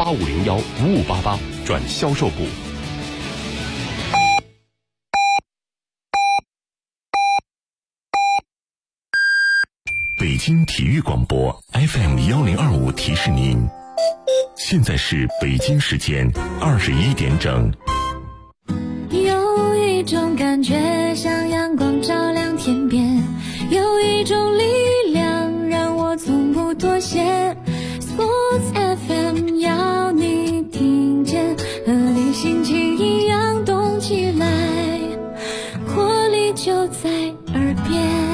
8501-5588转销售部。北京体育广播 FM1025提示您，现在是北京时间21点整。 有一种感觉像阳光照亮天边，有一种力量让我从不妥协。Sports FM 要你听见，和你心情一样动起来，活力就在耳边。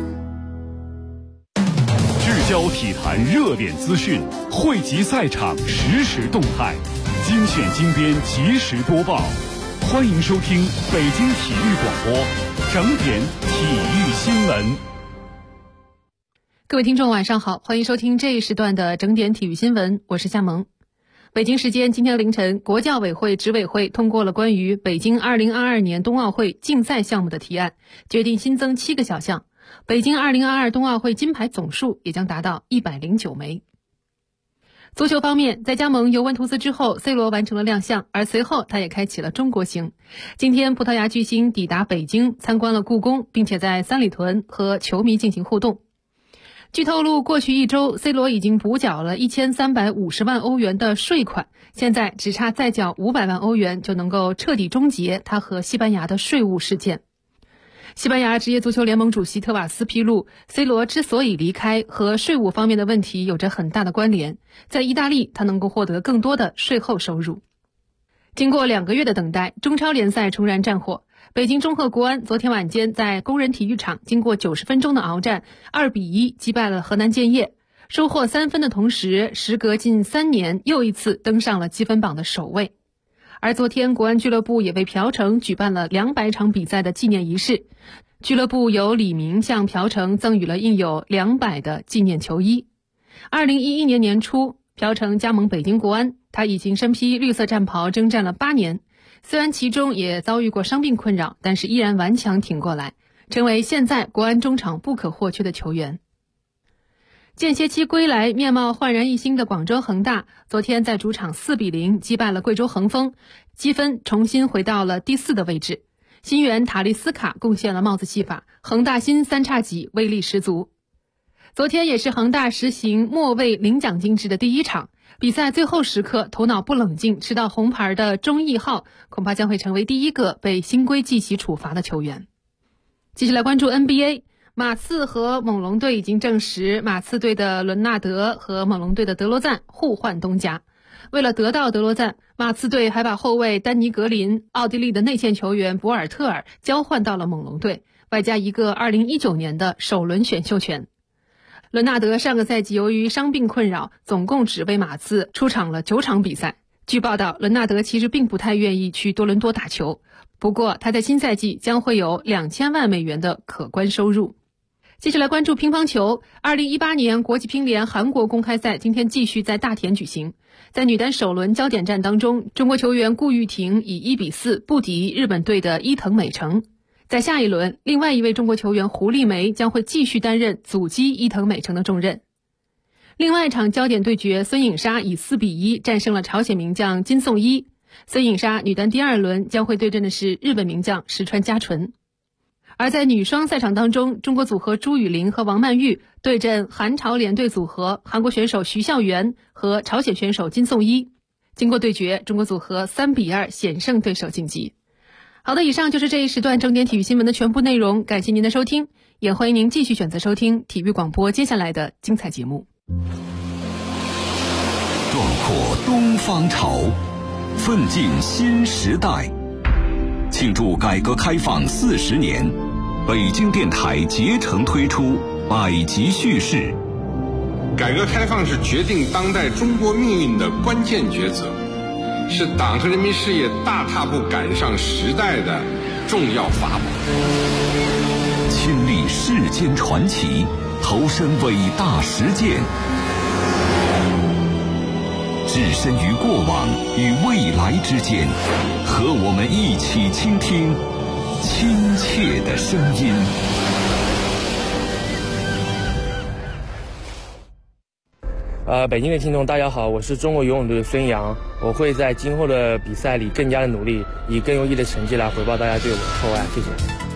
聚焦体坛热点资讯，汇集赛场实时动态，精选精编及时播报。欢迎收听北京体育广播整点体育新闻。 各位听众晚上好，欢迎收听这一时段的整点体育新闻，我是夏萌。北京时间今天凌晨，国教委会执委会通过了关于北京2022年冬奥会竞赛项目的提案，决定新增7个小项，北京2022冬奥会金牌总数也将达到109枚。足球方面，在加盟尤文图斯之后 C 罗完成了亮相，而随后他也开启了中国行。今天葡萄牙巨星抵达北京，参观了故宫，并且在三里屯和球迷进行互动。据透露，过去一周 C 罗已经补缴了1350万欧元的税款，现在只差再缴500万欧元就能够彻底终结他和西班牙的税务事件。西班牙职业足球联盟主席特瓦斯披露， C 罗之所以离开和税务方面的问题有着很大的关联，在意大利他能够获得更多的税后收入。经过2个月的等待，中超联赛重燃战火。北京中赫国安昨天晚间在工人体育场经过90分钟的鏖战，2-1击败了河南建业，收获3分的同时，时隔近3年又一次登上了积分榜的首位。而昨天国安俱乐部也为朴成举办了200场比赛的纪念仪式，俱乐部由李明向朴成赠予了印有200的纪念球衣。2011年年初，朴成加盟北京国安，他已经身披绿色战袍征战了8年，虽然其中也遭遇过伤病困扰，但是依然顽强挺过来，成为现在国安中场不可或缺的球员。间歇期归来，面貌焕然一新的广州恒大昨天在主场4-0击败了贵州恒丰，积分重新回到了第4的位置。新援塔利斯卡贡献了帽子戏法，恒大新3叉戟威力十足。昨天也是恒大实行末位领奖金制的第1场，比赛最后时刻头脑不冷静吃到红牌的钟义浩恐怕将会成为第1个被新规记习处罚的球员。继续来关注 NBA，马刺和猛龙队已经证实，马刺队的伦纳德和猛龙队的德罗赞互换东家。为了得到德罗赞，马刺队还把后卫丹尼格林、奥地利的内线球员博尔特尔交换到了猛龙队，外加一个2019年的首轮选秀权。伦纳德上个赛季由于伤病困扰，总共只为马刺出场了9场比赛。据报道，伦纳德其实并不太愿意去多伦多打球，不过他在新赛季将会有2000万美元的可观收入。接下来关注乒乓球，2018年国际乒联韩国公开赛今天继续在大田举行。在女单首轮焦点战当中，中国球员顾玉婷以1-4不敌日本队的伊藤美诚。在下一轮，另外一位中国球员胡丽梅将会继续担任阻击伊藤美诚的重任。另外一场焦点对决，孙颖莎以4-1战胜了朝鲜名将金颂一。孙颖莎女单第2轮将会对阵的是日本名将石川佳纯。而在女双赛场当中，中国组合朱雨玲和王曼玉对阵韩朝联队组合，韩国选手徐孝元和朝鲜选手金颂一。经过对决，中国组合3-2险胜对手晋级。好的，以上就是这一时段整点体育新闻的全部内容，感谢您的收听，也欢迎您继续选择收听体育广播接下来的精彩节目。 壮阔东方潮，奋进新时代。庆祝改革开放40年，北京电台竭诚推出百集叙事。 改革开放是决定当代中国命运的关键抉择，是党和人民事业大踏步赶上时代的重要法宝。 亲历世间传奇，投身伟大实践，置身于过往与未来之间，和我们一起倾听亲切的声音。 北京的听众大家好，我是中国游泳队孙杨，我会在今后的比赛里更加的努力，以更优异的成绩来回报大家对我的厚爱，谢谢。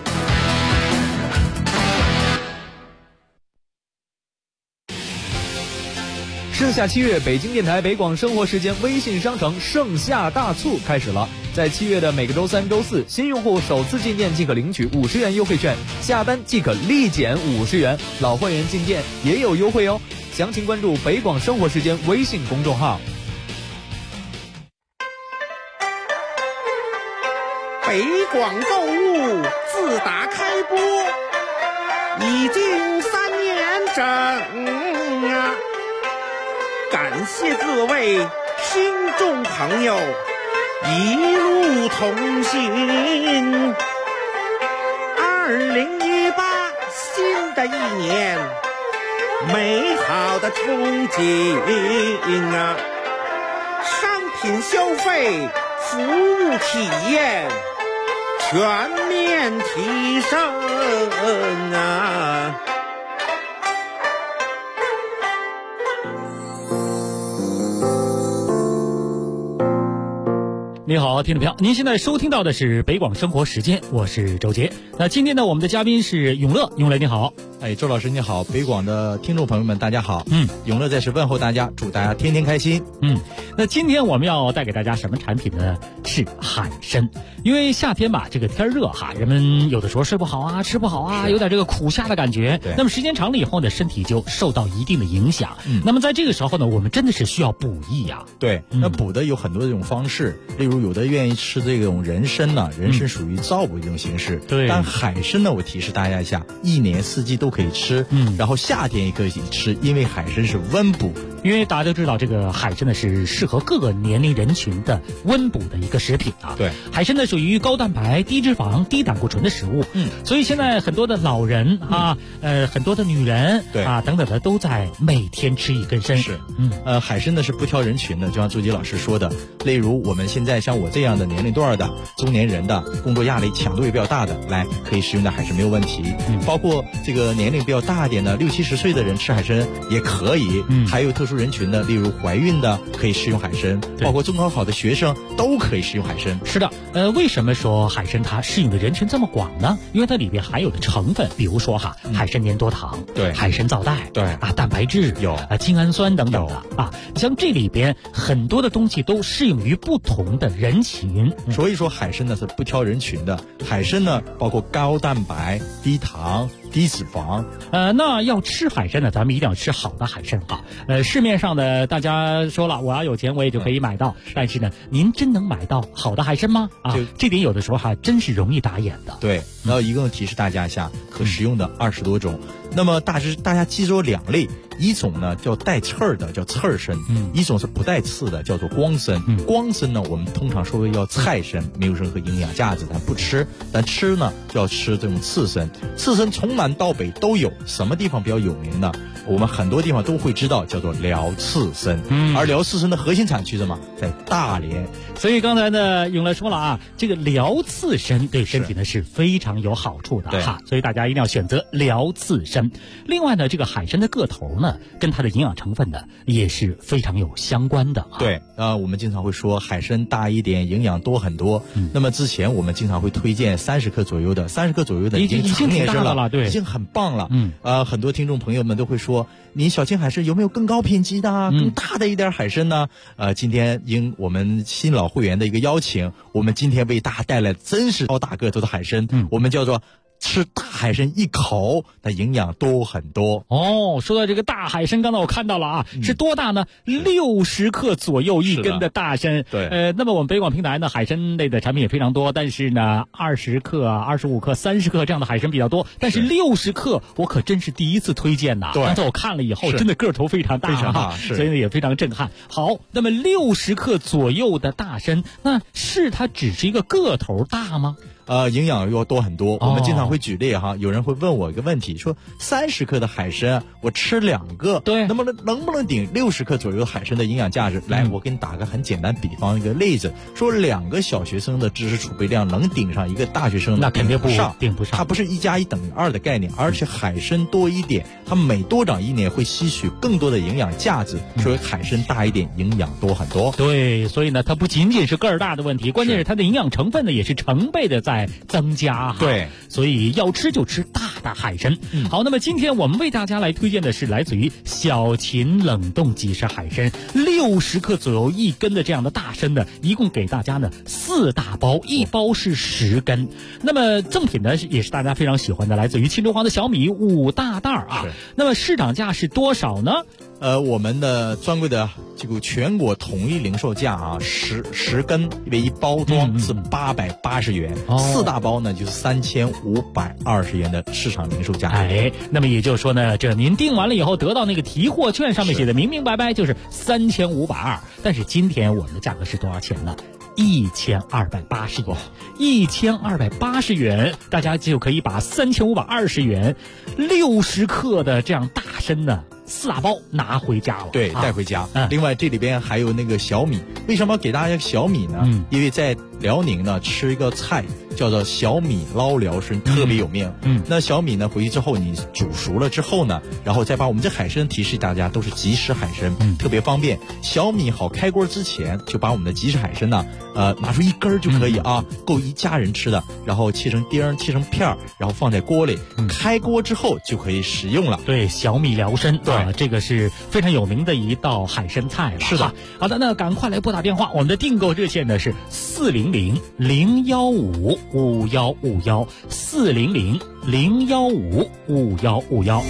盛夏7月，北京电台北广生活时间微信商城盛夏大促开始了。在7月的每个周3、周4，新用户首次进店即可领取50元优惠券，下单即可立减50元，老会员进店也有优惠哦。详情关注北广生活时间微信公众号。 北广购物自打开播已经3年整啊！感谢各位听众朋友一路同行。2018新的一年，美好的憧憬啊！商品消费、服务体验全面提升啊！ 你好，听众朋友，您现在收听到的是北广生活时间，我是周杰。那今天呢，我们的嘉宾是永乐，永乐你好。 周老师你好，北广的听众朋友们大家好。永乐在此问候大家，祝大家天天开心。 那今天我们要带给大家什么产品呢？是海参。因为夏天吧，这个天热哈，人们有的时候睡不好啊，吃不好啊，有点这个苦夏的感觉。那么时间长了以后呢，身体就受到一定的影响。那么在这个时候呢，我们真的是需要补益呀。 对，那补的有很多这种方式，例如有的愿意吃这种人参呢，人参属于造补一种形式。 对， 但海参呢，我提示大家一下，一年四季都可以吃。然后夏天也可以吃，因为海参是温补。 因为大家都知道，这个海参呢是适合各个年龄人群的温补的一个食品啊。 对， 海参呢属于高蛋白、低脂肪、低胆固醇的食物。所以现在很多的老人啊，很多的女人对啊等等的都在每天吃一根参。 是，海参呢是不挑人群的，就像周杰老师说的，例如我们现在像我这样的年龄段的中年人的，工作压力强度也比较大的，来可以食用的海参没有问题。包括这个年龄比较大一点的60、70岁的人吃海参也可以。还有特殊人群的，例如怀孕的可以食用海参，包括中高考的学生都可以食用海参。 是的，为什么说海参它适应的人群这么广呢？因为它里边含有的成分，比如说海参粘多糖， 对， 海参皂带， 对啊，蛋白质有精氨酸等等的啊，像这里边很多的东西都适应于不同的人群。 所以说海参呢是不挑人群的，海参呢包括高蛋白、低糖、低脂肪。 那要吃海参呢，咱们一定要吃好的海参啊。市面上的大家说了，我要有钱我也就可以买到，但是呢，您真能买到好的海参吗？啊，这点有的时候真是容易打眼的。 对，然后一共提示大家一下，可食用的20多种。那么大家记住2类，一种呢叫带刺儿的，叫刺儿参；一种是不带刺的，叫做光参。光参呢，我们通常说为叫菜参，没有任何营养价值，咱不吃。但吃呢，就要吃这种刺参。刺参从南到北都有，什么地方比较有名呢？我们很多地方都会知道，叫做辽刺参。而辽刺参的核心产区是什么？在大连。 所以刚才呢，永乐说了啊，这个辽刺参对身体呢是非常有好处的哈，所以大家一定要选择辽刺参。另外呢，这个海参的个头呢，跟它的营养成分呢也是非常有相关的。 对，我们经常会说海参大一点，营养多很多。那么之前我们经常会推荐30克左右的，30克左右的已经成年参了， 对， 已经很棒了。很多听众朋友们都会说，你小青海参有没有更高品级的、更大的一点海参呢？今天应我们新老会员的一个邀请，我们今天为大家带来真是超大个头的海参，我们叫做吃大海参一口，那营养多很多。 说到这个大海参，刚才我看到了啊，是多大呢？60克左右一根的大参。 对， 那么我们北广平台呢，海参类的产品也非常多，但是呢，20克、25克、30克这样的海参比较多，但是60克我可真是第一次推荐呐。刚才我看了以后，真的个头非常大， 非常大，所以呢也非常震撼。好，那么60克左右的大参，那是它只是一个个头大吗？ 营养又多很多。我们经常会举例哈，有人会问我一个问题，说30克的海参，我吃2个， 对， 能不能顶60克左右海参的营养价值？来，我给你打个很简单比方一个例子，说2个小学生的知识储备量能顶上一个大学生， 那肯定顶不上。 它不是1+1等于2的概念，而且海参多一点，它每多长1年会吸取更多的营养价值，所以海参大一点，营养多很多。 对，所以呢，它不仅仅是个儿大的问题，关键是它的营养成分呢也是成倍的在增加。 对， 所以要吃就吃大的海参。好，那么今天我们为大家来推荐的是来自于小秦冷冻即食海参，60克左右1根的这样的大参呢，一共给大家呢4大包，1包是10根。那么赠品呢也是大家非常喜欢的，来自于秦州黄的小米5大袋啊。那么市场价是多少呢？ 我们的专柜的这个全国统一零售价啊，10根为1包装是880元，4大包呢就是3520元的市场零售价。 那么也就是说呢，这您订完了以后得到那个提货券上面写的明明白白就是3520，但是今天我们的价格是多少钱呢？1280元，1280元，大家就可以把3520元60克的这样大参呢4大包拿回家了， 对，带回家。另外这里边还有那个小米，为什么要给大家小米呢？因为在辽宁呢吃一个菜叫做小米捞辽参，特别有名。那小米呢回去之后你煮熟了之后呢，然后再把我们这海参提示大家都是即食海参，特别方便。小米好开锅之前就把我们的即食海参呢，拿出1根就可以啊，够一家人吃的，然后切成丁，切成片儿，然后放在锅里，开锅之后就可以食用了。 对，小米辽参，对。这个是非常有名的一道海参菜了。 是的， 好的，那赶快来拨打电话，我们的订购热线呢是400-015-5151，400-015-5151。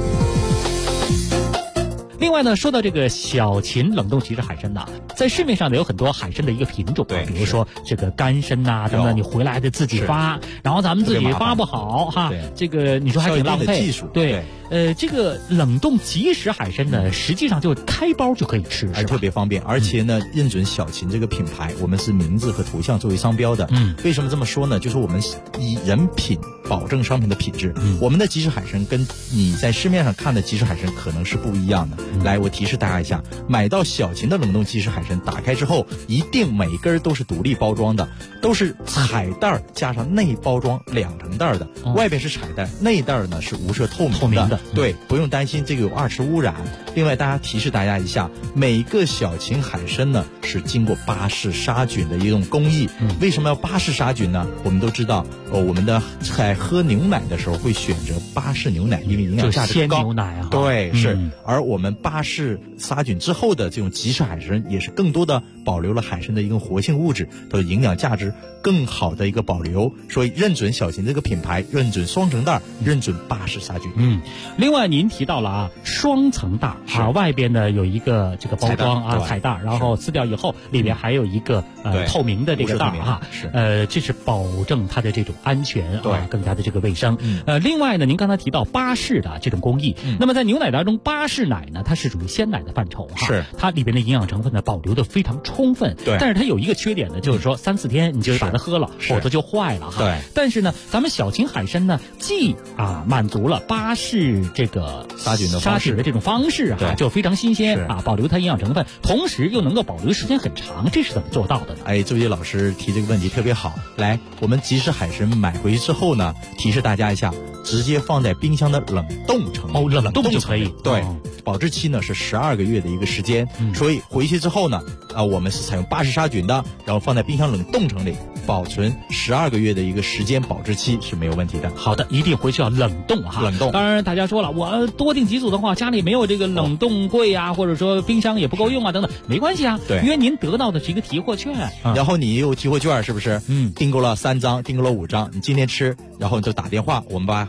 另外呢，说到这个小秦冷冻即食海参呐，在市面上呢有很多海参的一个品种，比如说这个干参呐等等，你回来得自己发，然后咱们自己发不好哈，这个你说还挺浪费。对，这个冷冻即食海参呢，实际上就开包就可以吃， 特别方便，而且呢，认准小秦这个品牌，我们是名字和图像作为商标的。为什么这么说呢？就是我们以人品保证商品的品质。我们的即食海参跟你在市面上看的即食海参可能是不一样的。来，我提示大家一下，买到小秦的冷冻即食海参，打开之后一定每根都是独立包装的，都是彩袋加上内包装2层袋的，外边是彩袋，内袋呢是无色透明的。对，不用担心这个有2次污染。另外，提示大家一下，每个小秦海参呢是经过巴氏杀菌的一种工艺。为什么要巴氏杀菌呢？我们都知道，我们的在喝牛奶的时候会选择巴氏牛奶，因为营养价值高。 鲜牛奶啊， 对，是。而我们巴氏杀菌之后的这种即食海参，也是更多的保留了海参的一个活性物质，它的营养价值更好的一个保留。所以认准小秦这个品牌，认准双层袋，认准巴氏杀菌。 另外您提到了双层袋外边呢有一个这个包装彩袋，然后撕掉以后里边还有一个透明的这个袋这是保证它的这种安全更加的这个卫生。另外呢，您刚才提到巴氏的这种工艺，那么在牛奶当中，巴氏奶呢它是属于鲜奶的范畴是它里边的营养成分呢保留的非常充分。 对， 但是它有一个缺点呢，就是说3-4天你就把它喝了，否则就坏了对， 但是呢，咱们小秦海参呢，既满足了巴氏这个杀菌的这种方式就非常新鲜保留它营养成分，同时又能够保留时间很长，这是怎么做到的呢？ 周杰老师提这个问题特别好。来，我们即食海参买回去之后呢，提示大家一下，直接放在冰箱的冷冻层冷冻就可以。 对，保质期呢是12个月的一个时间，所以回去之后呢，我们是采用巴氏杀菌的，然后放在冰箱冷冻层里保存12个月的一个时间，保质期是没有问题的。 好的，一定回去要冷冻冷冻。 当然大家说了，我多订几组的话，家里没有这个冷冻柜或者说冰箱也不够用等等，没关系对， 因为您得到的是一个提货券， 然后你有提货券是不是？订购了3张，订购了5张，你今天吃，然后你就打电话，我们把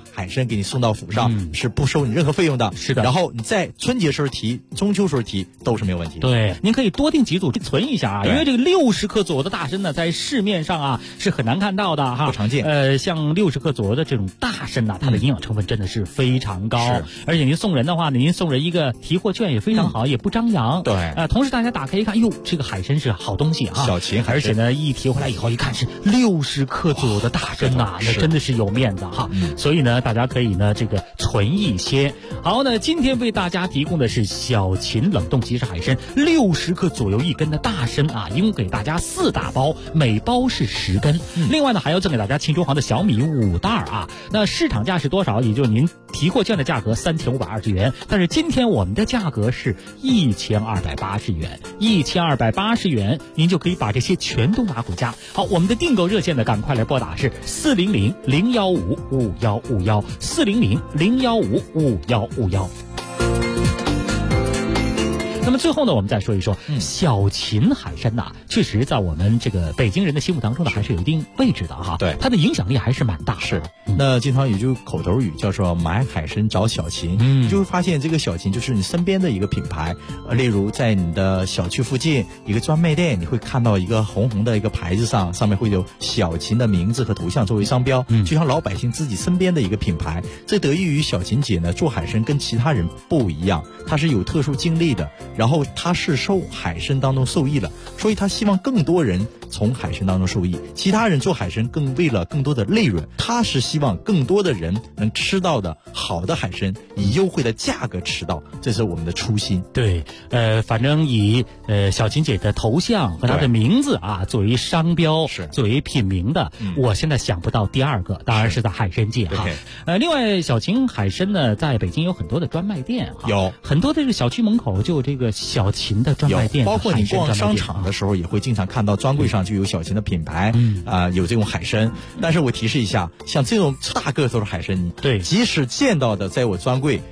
海参给你送到府上，是不收你任何费用的。 是的。 然后你在春节时候提、中秋时候提都是没有问题的。 对，您可以多订几组存一下啊，因为这个60克左右的大参呢，在市面上啊是很难看到的哈， 不常见。 像60克左右的这种大参呐，它的营养成分真的是非常高，而且您送人的话呢，您送人一个提货券也非常好，也不张扬。 对， 同时大家打开一看，哟，这个海参是好东西啊， 小秦海参， 而且呢，一提回来以后一看是60克左右的大参呐，那真的是有面子哈。所以呢，大家可以呢这个存一些。好，那今天为大家提供的是小秦冷冻即食海参60克左右1根的大参啊，一共给大家4大包，每包是10根。另外呢，还要赠给大家庆州行的小米5袋啊。那市场价是多少？也就是您提货券的价格3520元，但是今天我们的价格是1280元，1280元您就可以把这些全都拿回家。好，我们的订购热线呢，赶快来拨打是400-015-5151，400-015-5151。那么最后呢，我们再说一说小秦海参呐，确实在我们这个北京人的心目当中呢，还是有一定位置的哈。 对， 它的影响力还是蛮大的。 是，那经常有句口头语叫做买海参找小秦，你就会发现这个小秦就是你身边的一个品牌。例如在你的小区附近一个专卖店，你会看到一个红红的一个牌子上面会有小秦的名字和图像作为商标，就像老百姓自己身边的一个品牌。这得益于小秦姐呢做海参跟其他人不一样，她是有特殊经历的。然后他是受海参当中受益了，所以他希望更多人从海参当中受益。其他人做海参为了更多的利润，他是希望更多的人能吃到的好的海参，以优惠的价格吃到，这是我们的初心。 对，反正以小秦姐的头像和她的名字啊作为商标，作为品名的，我现在想不到第二个，当然是在海参界哈。另外小秦海参呢，在北京有很多的专卖店哈， 有很多的这个小区门口就有这个小秦的专卖店， 包括你逛商场的时候也会经常看到专柜上就有小秦的品牌，有这种海参。但是我提示一下，像这种大个头的海参， 对， 即使见到的在我专柜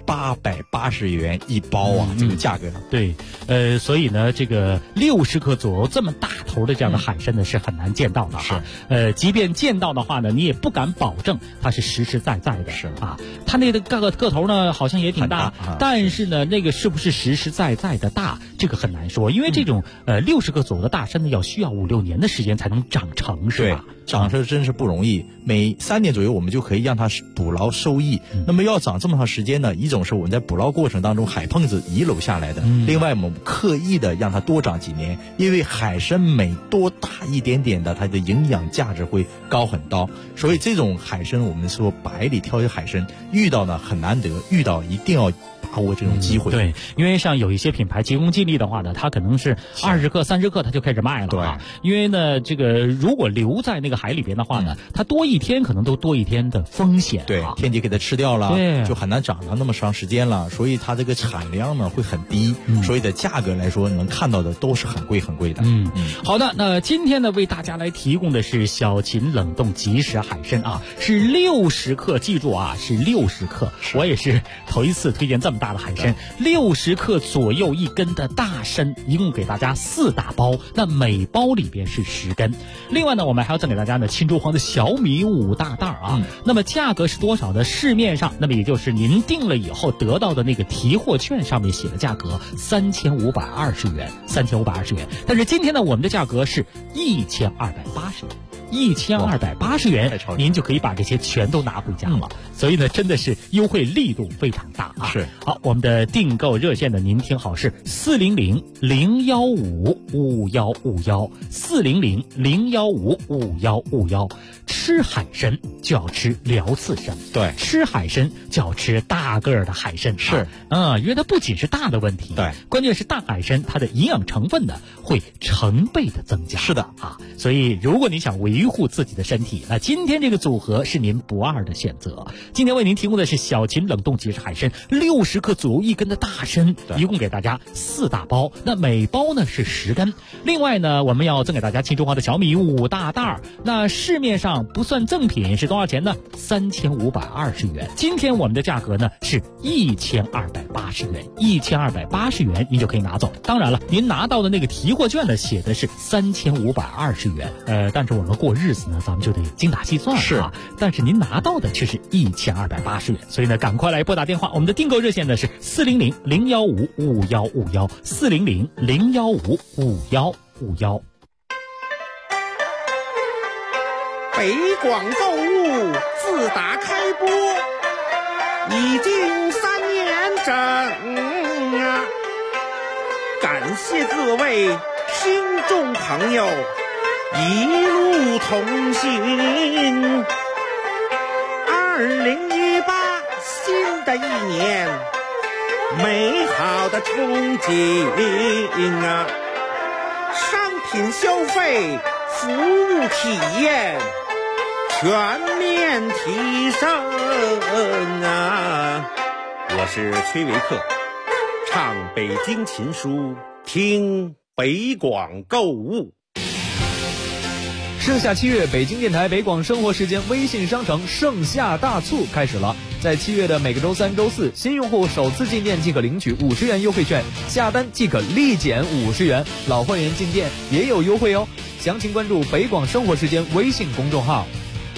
880元一包啊，这个价格。 对，所以呢，这个60克左右这么大头的这样的海参呢，是很难见到的哈。即便见到的话呢，你也不敢保证它是实实在在的。 是啊，它那个个头呢，好像也挺大，但是呢，那个是不是实实在在的大，这个很难说，因为这种60克左右的大参呢，需要5-6年的时间才能长成，是吧？ 长成真是不容易，每3年左右我们就可以让它捕捞收益。那么要长这么长时间呢，一种是我们在捕捞过程当中海碰子遗留下来的，另外我们刻意的让它多长几年，因为海参每多大一点点的，它的营养价值会高很高。所以这种海参我们说百里挑一海参，遇到呢很难得，遇到一定要把握这种机会。 对，因为像有一些品牌急功近利的话呢，它可能是20克、30克它就开始卖了。 对， 因为呢，这个如果留在那个海里边的话呢，它多一天可能都多一天的风险。 对，天敌给它吃掉了，就很难长上那么长时间了，所以它这个产量呢会很低，所以的价格来说能看到的都是很贵的。 好的，那今天呢为大家来提供的是小秦冷冻即食海参啊，是60克，记住啊，是60克。我也是头一次推荐这么大的海参，60克左右1根的大参，一共给大家4大包，那每包里边是10根。另外呢，我们还要赠给大家呢庆州行的小米5大袋啊。那么价格是多少呢？市面上，那么也就是您订了以后得到的那个提货券上面写的价格3520元，3520元。但是今天呢，我们的价格是1280元，您就可以把这些全都拿回家了。所以呢，真的是优惠力度非常大啊！ 是。 好，我们的订购热线呢，您听好是400-015-5151，400-015-5151。吃海参就要吃辽刺参， 对， 吃海参就要吃大个儿的海参， 是， 因为它不仅是大的问题， 对， 关键是大海参它的营养成分呢会成倍的增加， 是的啊，所以如果你想维护自己的身体，那今天这个组合是您不二的选择。今天为您提供的是小秦冷冻即食海参60克左右1根的大参，一共给大家4大包，那每包呢是10根。另外呢，我们要赠给大家庆州行的小米5大袋，那市面上不算赠品是多少钱呢？3520元。今天我们的价格呢是1280元，1280元您就可以拿走。当然了，您拿到的那个提货券呢写的是3520元，但是我们过过日子呢，咱们就得精打细算了啊。但是您拿到的却是1280元，所以呢，赶快来拨打电话，我们的订购热线呢是400-015-5151，400-015-5151。 北广购物自打开播已经3年整啊，感谢各位听众朋友一路同行。2018新的一年，美好的憧憬啊，商品消费、服务体验全面提升啊！我是崔维克，唱北京琴书，听北广购物。 盛夏7月，北京电台北广生活时间微信商城盛夏大促开始了。在7月的每个周3、周4，新用户首次进店即可领取50元优惠券，下单即可立减50元，老会员进店也有优惠哦。详情关注北广生活时间微信公众号。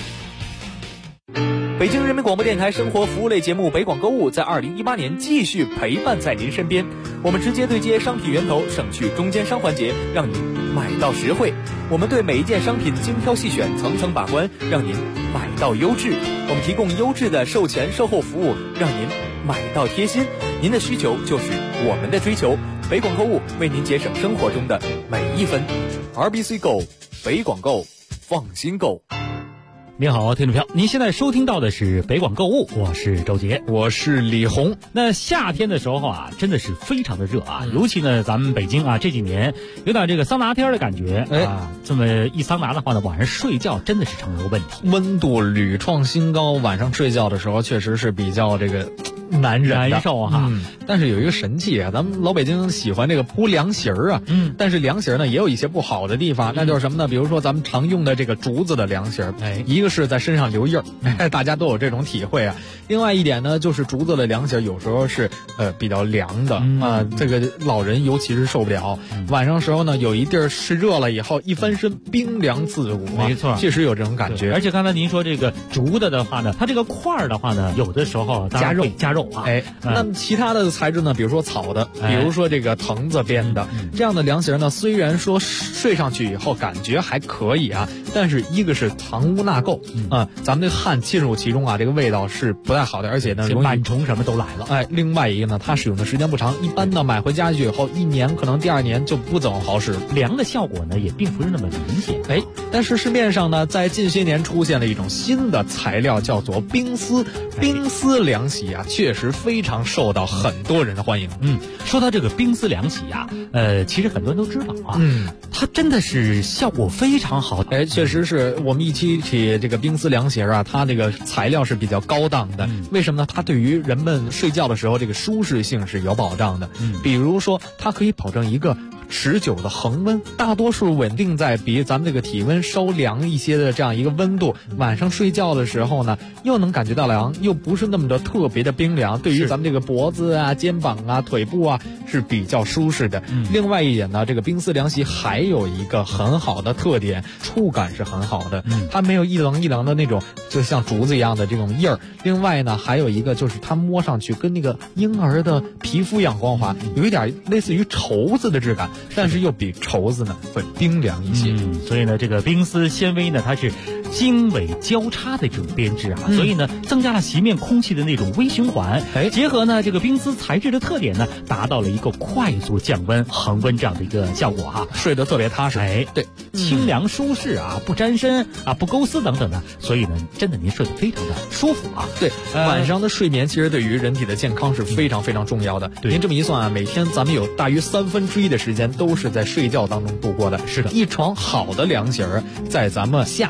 北京人民广播电台生活服务类节目北广购物在2018年继续陪伴在您身边，我们直接对接商品源头，省去中间商环节，让您买到实惠。我们对每一件商品精挑细选，层层把关，让您买到优质。我们提供优质的售前售后服务，让您买到贴心。您的需求就是我们的追求，北广购物为您节省生活中的每一分。RBC Go， 北广购，放心购。 您好，听众朋友，您现在收听到的是北广购物，我是周杰， 我是李红。 那夏天的时候啊，真的是非常的热啊，尤其呢，咱们北京啊这几年有点这个桑拿天的感觉啊，这么一桑拿的话呢，晚上睡觉真的是成了个问题， 温度屡创新高，晚上睡觉的时候确实是比较这个难受哈。 但是有一个神器啊，咱们老北京喜欢这个铺凉席儿啊，但是凉席儿呢也有一些不好的地方，那就是什么呢？比如说咱们常用的这个竹子的凉席儿，一个是在身上留印儿，大家都有这种体会啊。另外一点呢，就是竹子的凉席儿有时候是比较凉的啊，这个老人尤其是受不了。晚上时候呢，有一地儿是热了以后，一翻身冰凉刺骨啊， 没错， 确实有这种感觉。 而且刚才您说这个竹的话呢，它这个块儿的话呢，有的时候加肉啊。 那么其他的材质呢，比如说草的，比如说这个藤子编的，这样的凉席呢，虽然说睡上去以后感觉还可以啊，但是一个是藏污纳垢啊，咱们的汗浸入其中啊，这个味道是不太好的，而且呢， 螨虫什么都来了。 另外一个呢，它使用的时间不长，一般呢买回家具以后1年，可能第2年就不怎么好使， 凉的效果呢也并不是那么明显。 但是市面上呢，在近些年出现了一种新的材料，叫做冰丝。冰丝凉席啊，确实非常受到很多人的欢迎。 说到这个冰丝凉席啊，其实很多人都知道啊，它真的是效果非常好。 确实是我们一提起这个冰丝凉席啊，它这个材料是比较高档的。为什么呢？它对于人们睡觉的时候这个舒适性是有保障的。比如说，它可以保证一个持久的恒温，大多数稳定在比咱们这个体温稍凉一些的这样一个温度。晚上睡觉的时候呢，又能感觉到凉，又不是那么的特别的冰凉，对于咱们这个脖子啊、肩膀啊、腿部啊是比较舒适的。另外一点呢，这个冰丝凉席还有一个很好的特点，触感是很好的，它没有一棱一棱的那种就像竹子一样的这种印儿。另外呢，还有一个就是它摸上去跟那个婴儿的皮肤一样光滑，有一点类似于绸子的质感，但是又比绸子呢会冰凉一些。 所以呢，这个冰丝纤维呢，它是经纬交叉的这种编织啊，所以呢，增加了席面空气的那种微循环。结合呢这个冰丝材质的特点呢，达到了一个快速降温、恒温这样的一个效果哈， 睡得特别踏实。 对，清凉舒适啊，不沾身啊，不勾丝等等的，所以呢，真的您睡得非常的舒服啊。 对，晚上的睡眠其实对于人体的健康是非常非常重要的。您这么一算啊，每天咱们有大约1/3的时间都是在睡觉当中度过的。 是的， 一床好的凉席儿，在咱们夏天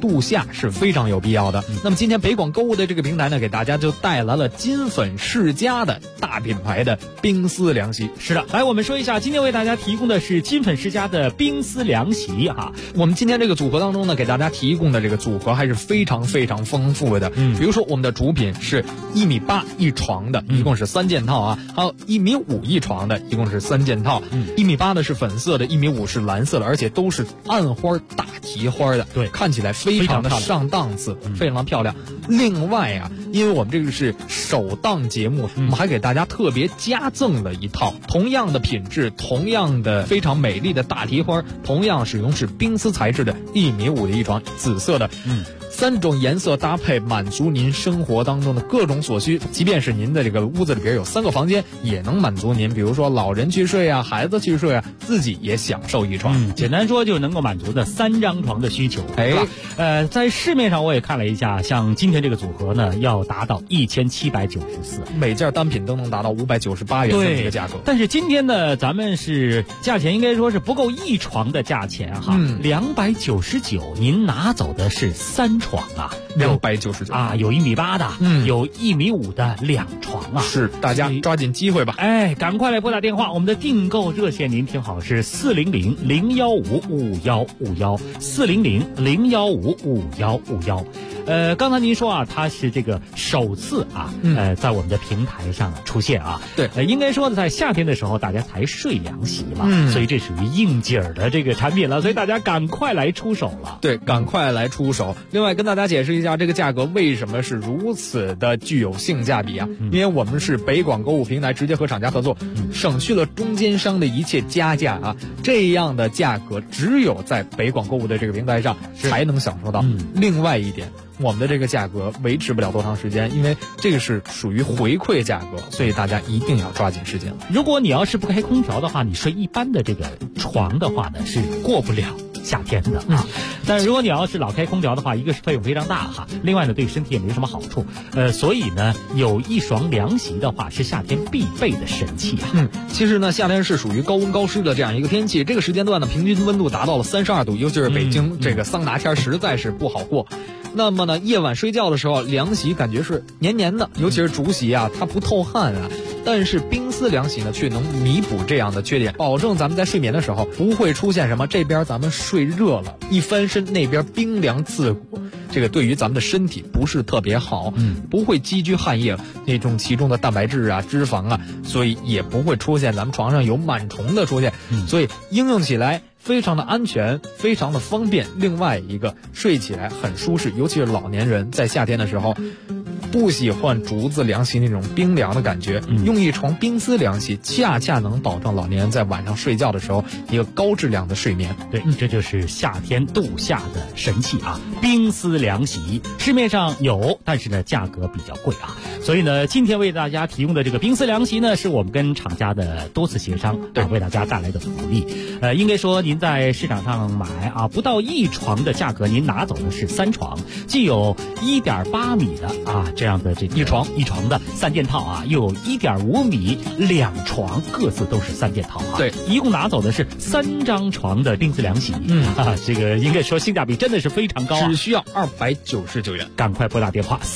度夏是非常有必要的。那么今天北广购物的这个平台呢，给大家就带来了金粉世家的大品牌的冰丝凉席。 是的，来我们说一下，今天为大家提供的是金粉世家的冰丝凉席哈。 我们今天这个组合当中呢，给大家提供的这个组合还是非常非常丰富的。比如说我们的主品是1.8米一床的，一共是3件套啊，还有1.5米一床的，一共是3件套。1.8米的是粉色的，1.5米是蓝色的，而且都是暗花大提花的， 对， 看起来非常的上档次，非常漂亮。另外啊，因为我们这个是首档节目，我们还给大家特别加赠了一套同样的品质、同样的非常美丽的大提花，同样使用是冰丝材质的1.5米的一床，紫色的。3种颜色搭配，满足您生活当中的各种所需。即便是您的这个屋子里边有3个房间，也能满足您，比如说老人去睡啊，孩子去睡啊，自己也享受一床。 简单说就能够满足的3张床的需求。在市面上我也看了一下，像今天这个组合呢，要达到1794， 每件单品都能达到598元这么一个价格。 但是今天呢，咱们是价钱应该说是不够一床的价钱哈，299，您拿走的是3床啊 ，299 啊，有1.8米的，有1.5米的2床啊， 是，大家抓紧机会吧。 赶快来拨打电话，我们的订购热线您听好是400-015-5151，400-015-5151。刚才您说啊，它是这个首次啊，在我们的平台上出现啊。 对， 应该说在夏天的时候大家才睡凉席嘛，所以这属于应景儿的这个产品了，所以大家赶快来出手了。 对，赶快来出手。另外跟大家解释一下，这个价格为什么是如此的具有性价比啊？因为我们是北广购物平台直接和厂家合作，省去了中间商的一切加价啊，这样的价格只有在北广购物的这个平台上才能享受到。另外一点，我们的这个价格维持不了多长时间，因为这个是属于回馈价格，所以大家一定要抓紧时间。 如果你要是不开空调的话，你睡一般的这个床的话呢，是过不了夏天的啊。但是如果你要是老开空调的话，一个是费用非常大哈，另外呢对身体也没什么好处。所以呢有一床凉席的话是夏天必备的神器啊。 其实呢夏天是属于高温高湿的这样一个天气，这个时间段呢平均温度达到了32度，尤其是北京这个桑拿天实在是不好过。那么呢夜晚睡觉的时候，凉席感觉是黏黏的，尤其是竹席啊，它不透汗啊。但是冰丝凉席呢却能弥补这样的缺点，保证咱们在睡眠的时候不会出现什么这边咱们睡热了，一翻身那边冰凉刺骨，这个对于咱们的身体不是特别好，不会积聚汗液那种其中的蛋白质啊、脂肪啊，所以也不会出现咱们床上有螨虫的出现，所以应用起来非常的安全，非常的方便。另外一个睡起来很舒适，尤其是老年人在夏天的时候不喜欢竹子凉席那种冰凉的感觉，用一床冰丝凉席恰恰能保证老年人在晚上睡觉的时候一个高质量的睡眠。 对，这就是夏天度夏的神器啊，冰丝凉席市面上有，但是呢价格比较贵啊，所以呢今天为大家提供的这个冰丝凉席呢，是我们跟厂家的多次协商为大家带来的福利。应该说您在市场上买啊，不到一床的价格，您拿走的是3床，既有1.8米的啊这样的这个一床的3件套啊，又有1.5米2床，各自都是3件套啊。 对， 一共拿走的是3张床的冰丝凉席。这个应该说性价比真的是非常高啊， 只需要299元。 赶快拨打电话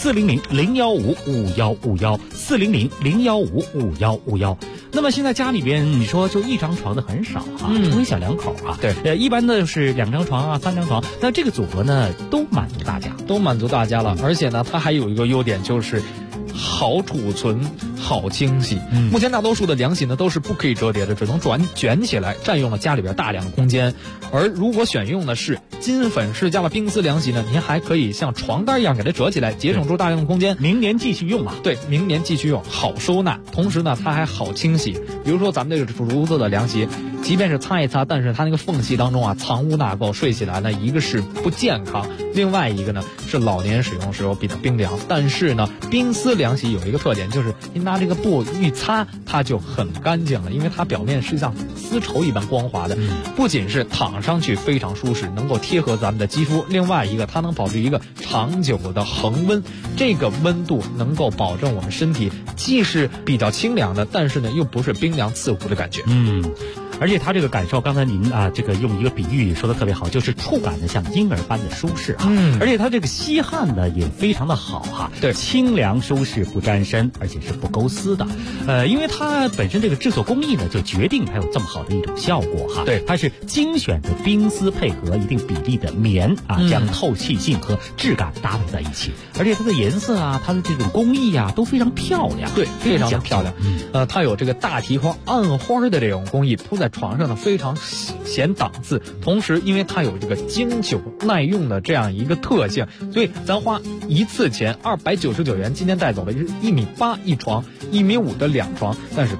400-015-5151，400-015-5151。那么现在家里边你说就1张床的很少啊，除非小两口啊。 对， 一般的是2张床啊、3张床，那这个组合呢都满足大家了， 而且呢它还有一个优点就是好储存、好清洗。目前大多数的凉席呢都是不可以折叠的，只能卷起来，占用了家里边大量的空间。而如果选用的是金粉世家的冰丝凉席呢，您还可以像床单一样给它折起来，节省出大量的空间， 明年继续用啊。 对，明年继续用，好收纳，同时呢它还好清洗。比如说咱们这个竹子的凉席，即便是擦一擦，但是它那个缝隙当中啊藏污纳垢，睡起来呢一个是不健康，另外一个呢是老年人使用时候比较冰凉。但是呢冰丝凉席有一个特点，就是您拿这个布一擦它就很干净了，因为它表面是像丝绸一般光滑的，不仅是躺上去非常舒适，能够贴合咱们的肌肤，另外一个它能保持一个长久的恒温，这个温度能够保证我们身体既是比较清凉的，但是呢又不是冰凉刺骨的感觉。 而且它这个感受，刚才您这个用一个比喻说的特别好，就是触感呢像婴儿般的舒适哈。而且它这个吸汗呢也非常的好哈， 对， 清凉舒适不沾身，而且是不勾丝的。因为它本身这个制作工艺呢就决定它有这么好的一种效果哈。 对， 它是精选的冰丝配合一定比例的棉将透气性和质感搭配在一起，而且它的颜色它的这种工艺都非常漂亮。 对，非常的漂亮。它有这个大提花暗花的这种工艺，铺在床上呢非常显档次，同时因为它有这个经久耐用的这样一个特性，所以咱花一次钱299元，今天带走的就是1.8米一床，1.5米的2床，但是